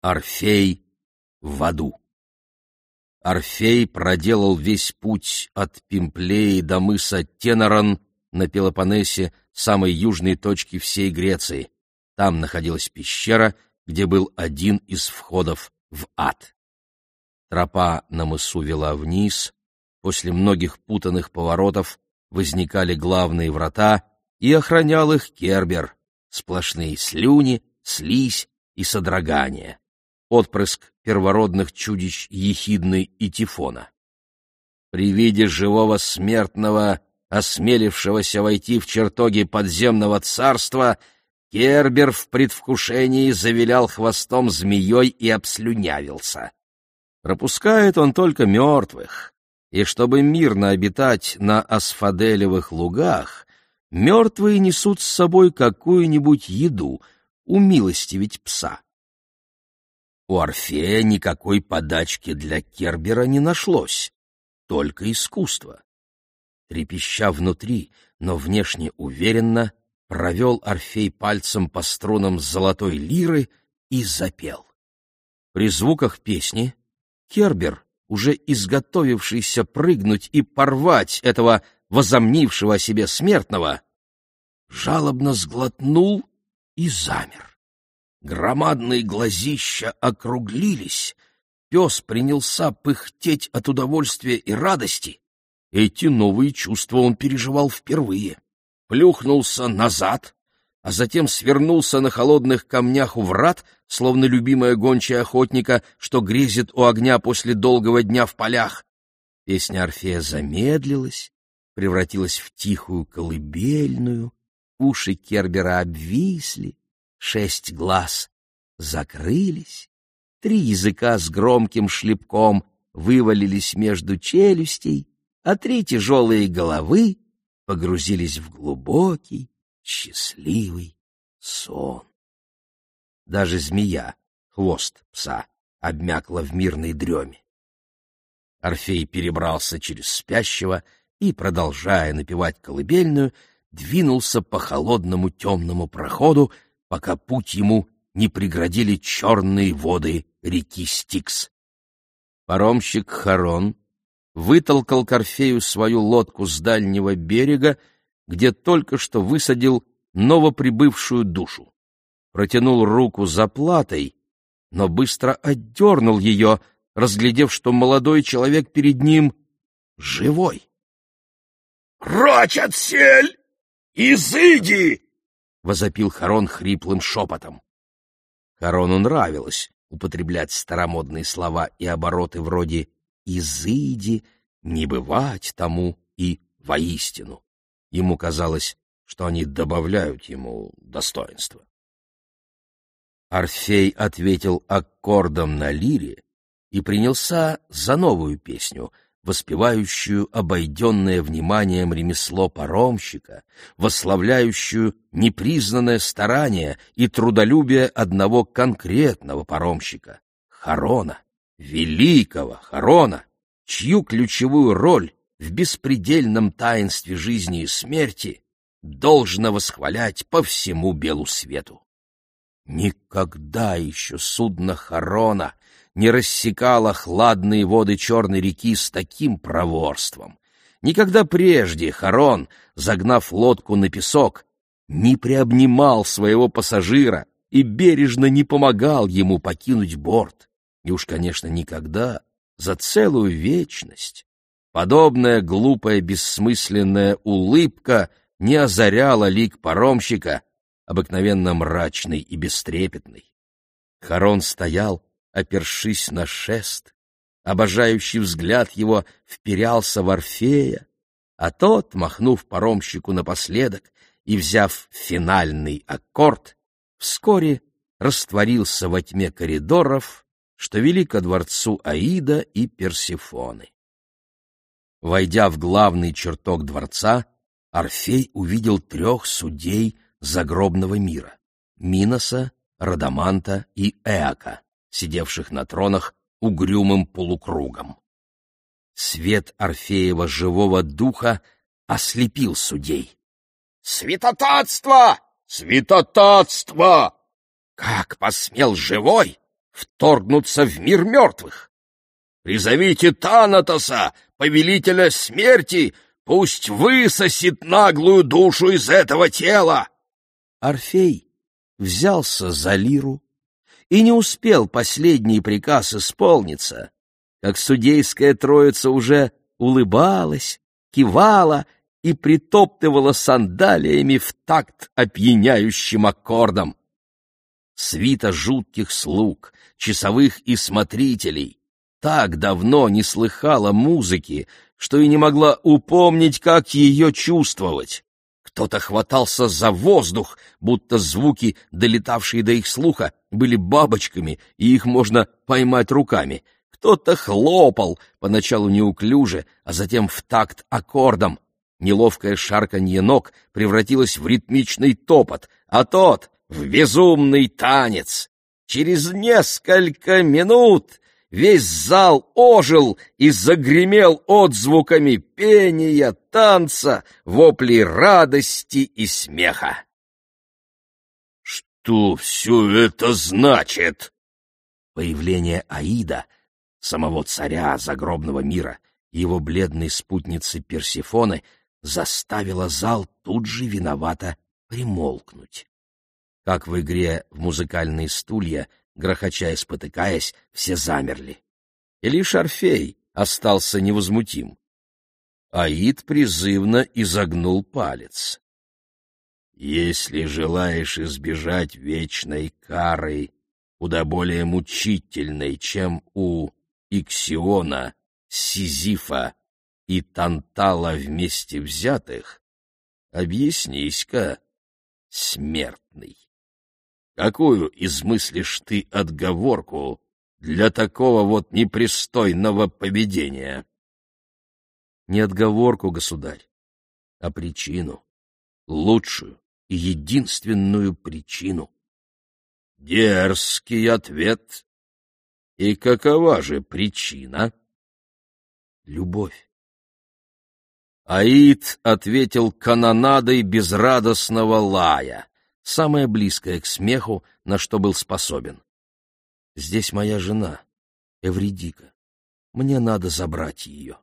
Орфей в аду. Орфей проделал весь путь от Пимплеи до мыса Тенорон на Пелопоннесе, самой южной точки всей Греции. Там находилась пещера, где был один из входов в ад. Тропа на мысу вела вниз, после многих путанных поворотов возникали главные врата, и охранял их Кербер, сплошные слюни, слизь и содрогания. Отпрыск первородных чудищ Ехидны и Тифона. При виде живого смертного, осмелившегося войти в чертоги подземного царства, Кербер в предвкушении завилял хвостом змеей и обслюнявился. Пропускает он только мертвых, и чтобы мирно обитать на асфаделевых лугах, мертвые несут с собой какую-нибудь еду, умилостивить пса. У Орфея никакой подачки для Кербера не нашлось, только искусство. Трепеща внутри, но внешне уверенно, провел Орфей пальцем по струнам золотой лиры и запел. При звуках песни Кербер, уже изготовившийся прыгнуть и порвать этого возомнившего о себе смертного, жалобно сглотнул и замер. Громадные глазища округлились, пес принялся пыхтеть от удовольствия и радости. Эти новые чувства он переживал впервые. Плюхнулся назад, а затем свернулся на холодных камнях у врат, словно любимая гончая охотника, что грезит у огня после долгого дня в полях. Песня Орфея замедлилась, превратилась в тихую колыбельную, уши Кербера обвисли, 6 глаз закрылись, 3 языка с громким шлепком вывалились между челюстей, а 3 тяжелые головы погрузились в глубокий, счастливый сон. Даже змея, хвост пса, обмякла в мирной дреме. Орфей перебрался через спящего и, продолжая напевать колыбельную, двинулся по холодному темному проходу, пока путь ему не преградили черные воды реки Стикс. Паромщик Харон вытолкал к Орфею свою лодку с дальнего берега, где только что высадил новоприбывшую душу. Протянул руку за платой, но быстро отдернул ее, разглядев, что молодой человек перед ним живой. — Прочь отсель! Изыди! — возопил Харон хриплым шепотом. Харону нравилось употреблять старомодные слова и обороты вроде «изыди», «не бывать тому» и «воистину». Ему казалось, что они добавляют ему достоинства. Орфей ответил аккордом на лире и принялся за новую песню, воспевающую обойденное вниманием ремесло паромщика, восславляющую непризнанное старание и трудолюбие одного конкретного паромщика — Харона, великого Харона, чью ключевую роль в беспредельном таинстве жизни и смерти должно восхвалять по всему белу свету. Никогда еще судно Харона не рассекало хладные воды Черной реки с таким проворством. Никогда прежде Харон, загнав лодку на песок, не приобнимал своего пассажира и бережно не помогал ему покинуть борт. И уж, конечно, никогда за целую вечность подобная глупая бессмысленная улыбка не озаряла лик паромщика, обыкновенно мрачный и бестрепетный. Харон стоял, опершись на шест, обожающий взгляд его вперялся в Орфея, а тот, махнув паромщику напоследок и взяв финальный аккорд, вскоре растворился во тьме коридоров, что вели ко дворцу Аида и Персефоны. Войдя в главный чертог дворца, Орфей увидел 3 судей загробного мира — Миноса, Радаманта и Эака, сидевших на тронах угрюмым полукругом. Свет Орфеева живого духа ослепил судей. «Святотатство! Святотатство! Как посмел живой вторгнуться в мир мертвых. Призовите Танатоса, повелителя смерти, пусть высосет наглую душу из этого тела. Орфей взялся за лиру, и не успел последний приказ исполниться, как судейская троица уже улыбалась, кивала и притоптывала сандалиями в такт опьяняющим аккордам. Свита жутких слуг, часовых и смотрителей так давно не слыхала музыки, что и не могла упомнить, как ее чувствовать. Кто-то хватался за воздух, будто звуки, долетавшие до их слуха, были бабочками, и их можно поймать руками. Кто-то хлопал, поначалу неуклюже, а затем в такт аккордом. Неловкое шарканье ног превратилось в ритмичный топот, а тот — в безумный танец. Через несколько минут весь зал ожил и загремел отзвуками пения, танца, воплей радости и смеха. «Что все это значит?» Появление Аида, самого царя загробного мира, и его бледной спутницы Персефоны заставило зал тут же виновато примолкнуть. Как в игре в музыкальные стулья, грохоча и спотыкаясь, все замерли. И лишь Орфей остался невозмутим. Аид призывно изогнул палец. «Если желаешь избежать вечной кары, куда более мучительной, чем у Иксиона, Сизифа и Тантала вместе взятых, объяснись-ка, смертный. Какую измыслишь ты отговорку для такого вот непристойного поведения?» «Не отговорку, государь, а причину, лучшую и единственную причину». «Дерзкий ответ. И какова же причина?» «Любовь». Аид ответил канонадой безрадостного лая, самое близкое к смеху, на что был способен. «Здесь моя жена, Эвридика. Мне надо забрать ее».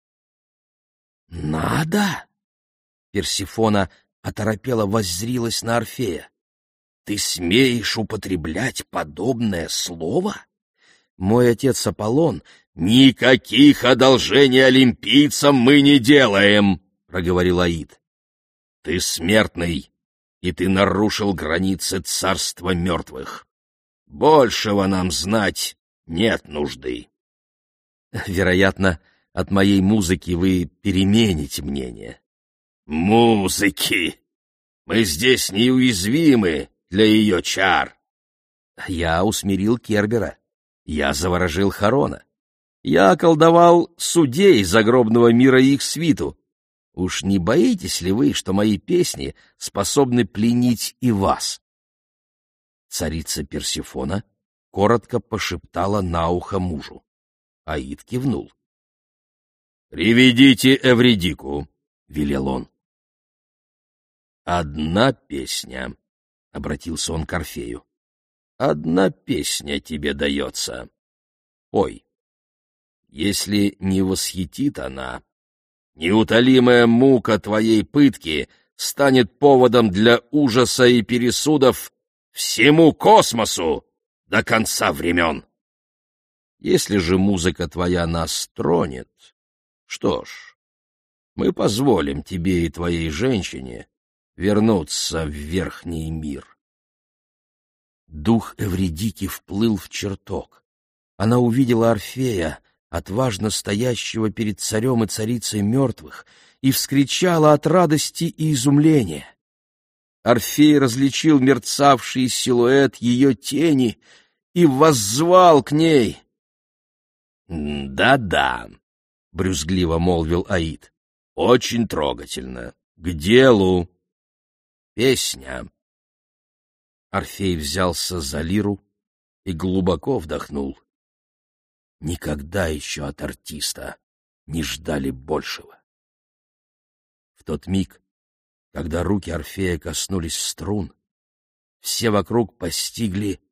«Надо?» Персефона оторопела воззрилась на Орфея. «Ты смеешь употреблять подобное слово? Мой отец Аполлон...» «Никаких одолжений олимпийцам мы не делаем», — проговорил Аид. «Ты смертный, и ты нарушил границы царства мертвых. Большего нам знать нет нужды». «Вероятно, от моей музыки вы перемените мнение». «Музыки! Мы здесь неуязвимы для ее чар». «Я усмирил Кербера, я заворожил Харона. Я околдовал судей загробного мира и их свиту. Уж не боитесь ли вы, что мои песни способны пленить и вас?» Царица Персефона коротко пошептала на ухо мужу. Аид кивнул. «Приведите Эвридику», — велел он. «Одна песня», — обратился он к Орфею. «Одна песня тебе дается. Пой. Если не восхитит она, неутолимая мука твоей пытки станет поводом для ужаса и пересудов всему космосу до конца времен. Если же музыка твоя нас тронет, что ж, мы позволим тебе и твоей женщине вернуться в верхний мир». Дух Эвридики вплыл в чертог. Она увидела Орфея, отважно стоящего перед царем и царицей мертвых, и вскричала от радости и изумления. Орфей различил мерцавший силуэт ее тени и воззвал к ней. «Да-да», — брюзгливо молвил Аид, — «очень трогательно. К делу. Песня». Орфей взялся за лиру и глубоко вдохнул. Никогда еще от артиста не ждали большего. В тот миг, когда руки Орфея коснулись струн, все вокруг постигли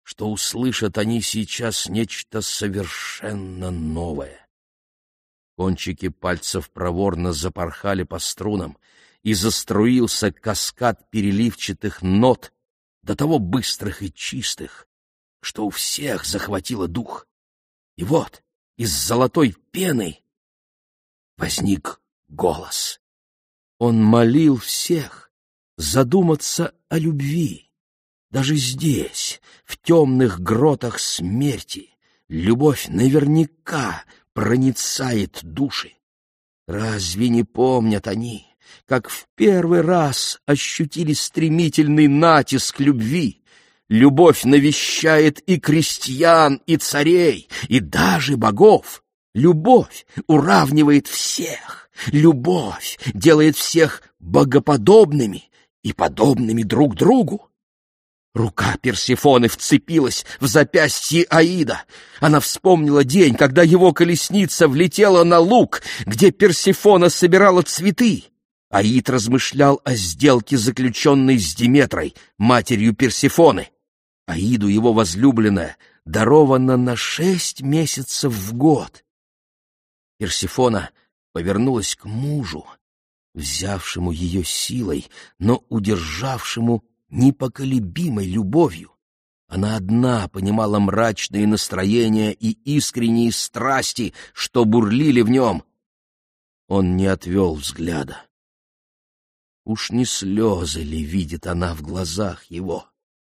что услышат они сейчас нечто совершенно новое. Кончики пальцев проворно запорхали по струнам, и заструился каскад переливчатых нот, до того быстрых и чистых, что у всех захватило дух. И вот из золотой пены возник голос. Он молил всех задуматься о любви. Даже здесь, в темных гротах смерти, любовь наверняка проницает души. Разве не помнят они, как в первый раз ощутили стремительный натиск любви? Любовь навещает и крестьян, и царей, и даже богов. Любовь уравнивает всех. Любовь делает всех богоподобными и подобными друг другу. Рука Персефоны вцепилась в запястье Аида. Она вспомнила день, когда его колесница влетела на луг, где Персефона собирала цветы. Аид размышлял о сделке, заключенной с Диметрой, матерью Персефоны. Аиду его возлюбленная дарована на 6 месяцев в год. Персефона повернулась к мужу, взявшему ее силой, но удержавшему непоколебимой любовью. Она одна понимала мрачные настроения и искренние страсти, что бурлили в нем. Он не отвел взгляда. Уж не слезы ли видит она в глазах его?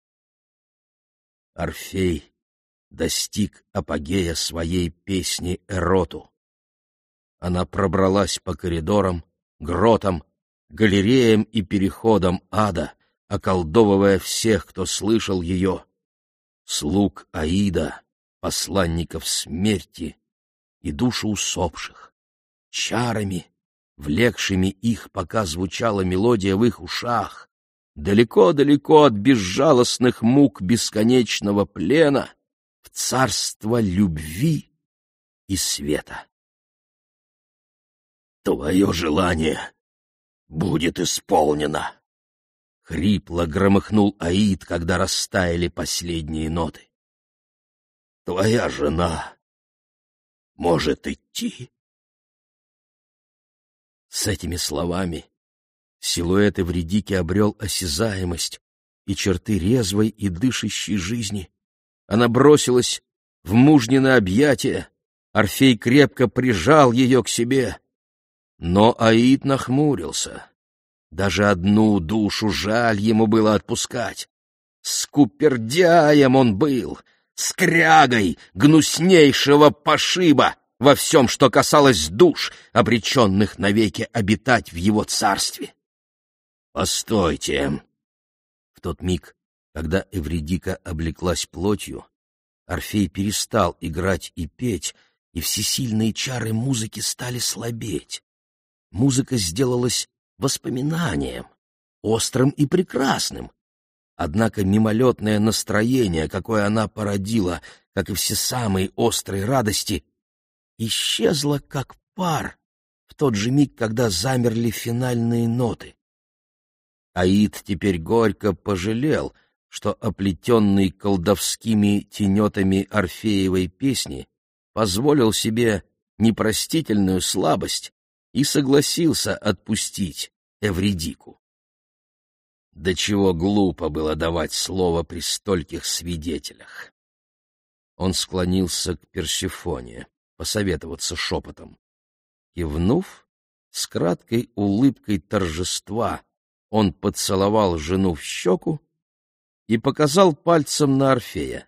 Орфей достиг апогея своей песни Эроту. Она пробралась по коридорам, гротам, галереям и переходам ада, околдовывая всех, кто слышал ее, слуг Аида, посланников смерти и душу усопших, чарами, влекшими их, пока звучала мелодия в их ушах, далеко-далеко от безжалостных мук бесконечного плена в царство любви и света. «Твое желание будет исполнено!» — хрипло громыхнул Аид, когда растаяли последние ноты. «Твоя жена может идти». С этими словами силуэт Эвридики обрел осязаемость и черты резвой и дышащей жизни. Она бросилась в мужнино объятие, Орфей крепко прижал ее к себе. Но Аид нахмурился. Даже одну душу жаль ему было отпускать. Скупердяем он был, скрягой гнуснейшего пошиба во всем, что касалось душ, обреченных навеки обитать в его царстве. «Постойте!» В тот миг, когда Эвридика облеклась плотью, Орфей перестал играть и петь, и всесильные чары музыки стали слабеть. Музыка сделалась воспоминанием, острым и прекрасным. Однако мимолетное настроение, какое она породила, как и все самые острые радости, исчезло как пар в тот же миг, когда замерли финальные ноты. Аид теперь горько пожалел, что оплетенный колдовскими тенетами Орфеевой песни позволил себе непростительную слабость и согласился отпустить Эвридику. До чего глупо было давать слово при стольких свидетелях. Он склонился к Персефоне, посоветоваться шепотом. Кивнув, с краткой улыбкой торжества он поцеловал жену в щеку и показал пальцем на Орфея.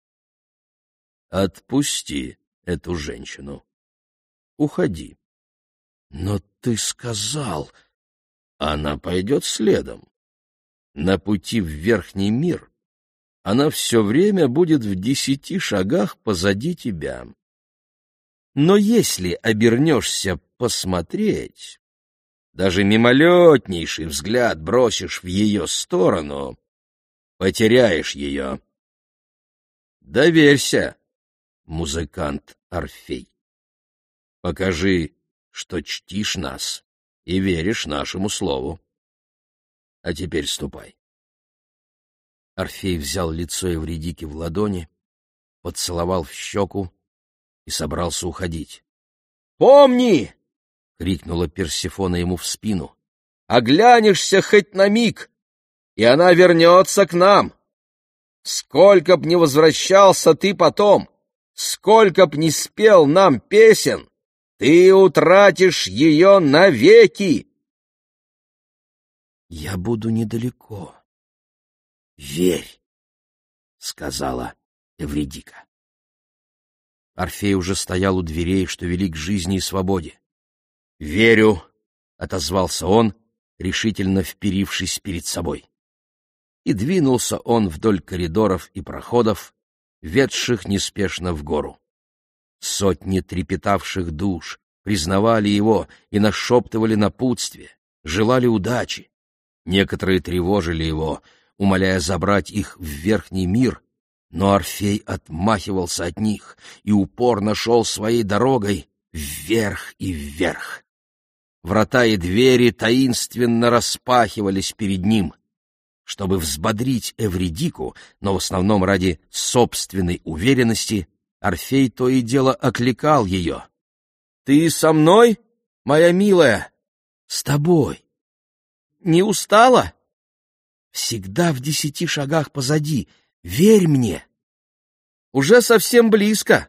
«Отпусти эту женщину. Уходи». «Но ты сказал...» «Она пойдет следом. На пути в верхний мир она все время будет в 10 шагах позади тебя. Но если обернешься посмотреть, даже мимолетнейший взгляд бросишь в ее сторону, потеряешь ее. Доверься, музыкант Орфей. Покажи, что чтишь нас и веришь нашему слову. А теперь ступай». Орфей взял лицо Эвридики в ладони, поцеловал в щеку и собрался уходить. «Помни!» — крикнула Персефона ему в спину. «Оглянешься хоть на миг, и она вернется к нам. Сколько б ни возвращался ты потом, сколько б ни спел нам песен, ты утратишь ее навеки!» «Я буду недалеко. Верь!» — сказала Эвридика. Орфей уже стоял у дверей, что вели к жизни и свободе. «Верю!» — отозвался он, решительно вперившись перед собой. И двинулся он вдоль коридоров и проходов, ведших неспешно в гору. Сотни трепетавших душ признавали его и нашептывали напутствие, желали удачи. Некоторые тревожили его, умоляя забрать их в верхний мир, но Орфей отмахивался от них и упорно шел своей дорогой вверх и вверх. Врата и двери таинственно распахивались перед ним. Чтобы взбодрить Эвридику, но в основном ради собственной уверенности, Орфей то и дело окликал ее. «Ты со мной, моя милая?» «С тобой». «Не устала?» «Всегда в 10 шагах позади. Верь мне». «Уже совсем близко».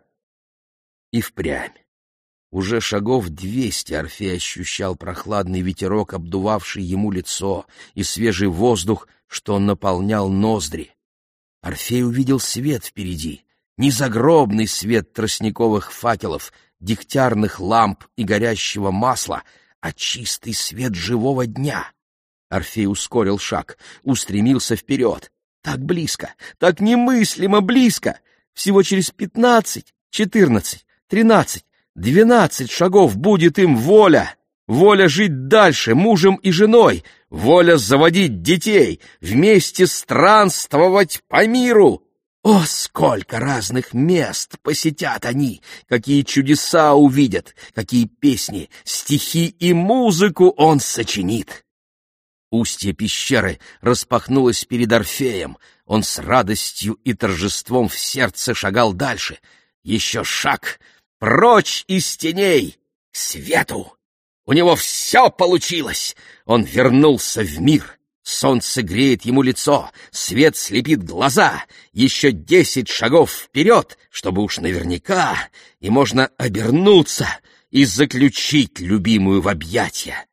И впрямь. Уже шагов 200 Орфей ощущал прохладный ветерок, обдувавший ему лицо, и свежий воздух, что наполнял ноздри. Орфей увидел свет впереди, не загробный свет тростниковых факелов, дегтярных ламп и горящего масла, а чистый свет живого дня. Орфей ускорил шаг, устремился вперед. Так близко, так немыслимо близко! Всего через 15, 14, 13, 12 шагов будет им воля! Воля жить дальше мужем и женой, воля заводить детей, вместе странствовать по миру. О, сколько разных мест посетят они, какие чудеса увидят, какие песни, стихи и музыку он сочинит. Устье пещеры распахнулось перед Орфеем. Он с радостью и торжеством в сердце шагал дальше. Еще шаг, прочь из теней, к свету. У него все получилось. Он вернулся в мир. Солнце греет ему лицо, свет слепит глаза. Еще 10 шагов вперед, чтобы уж наверняка, и можно обернуться и заключить любимую в объятия.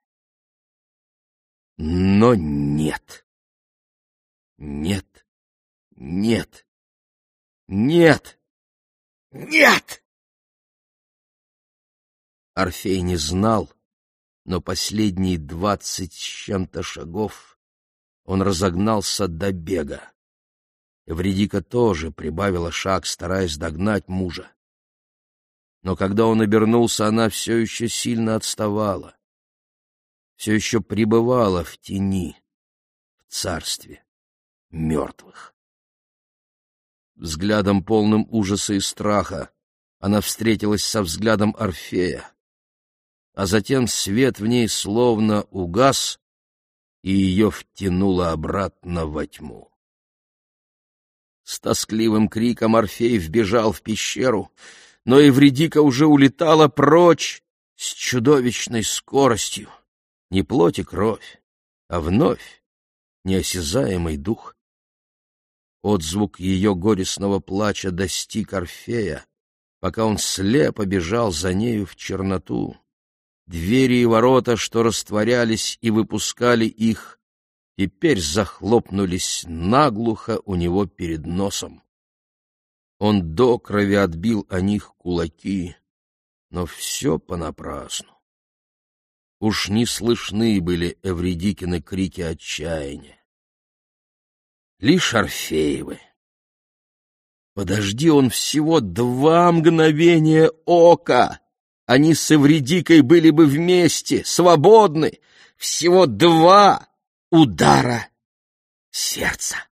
Но нет. Нет. Нет. Нет. Нет! Орфей не знал, но последние 20 с чем-то шагов он разогнался до бега. Эвридика тоже прибавила шаг, стараясь догнать мужа. Но когда он обернулся, она все еще сильно отставала, все еще пребывала в тени, в царстве мертвых. Взглядом полным ужаса и страха она встретилась со взглядом Орфея, а затем свет в ней словно угас, и ее втянуло обратно во тьму. С тоскливым криком Орфей вбежал в пещеру, но Эвридика уже улетала прочь с чудовищной скоростью. Не плоть и кровь, а вновь неосязаемый дух. Отзвук ее горестного плача достиг Орфея, пока он слепо бежал за нею в черноту. Двери и ворота, что растворялись и выпускали их, теперь захлопнулись наглухо у него перед носом. Он до крови отбил о них кулаки, но все понапрасну. Уж не слышны были Эвридикины крики отчаяния. Лишь Орфеевы. Подожди он всего 2 мгновения ока, они с Эвридикой были бы вместе, свободны, всего 2 удара сердца.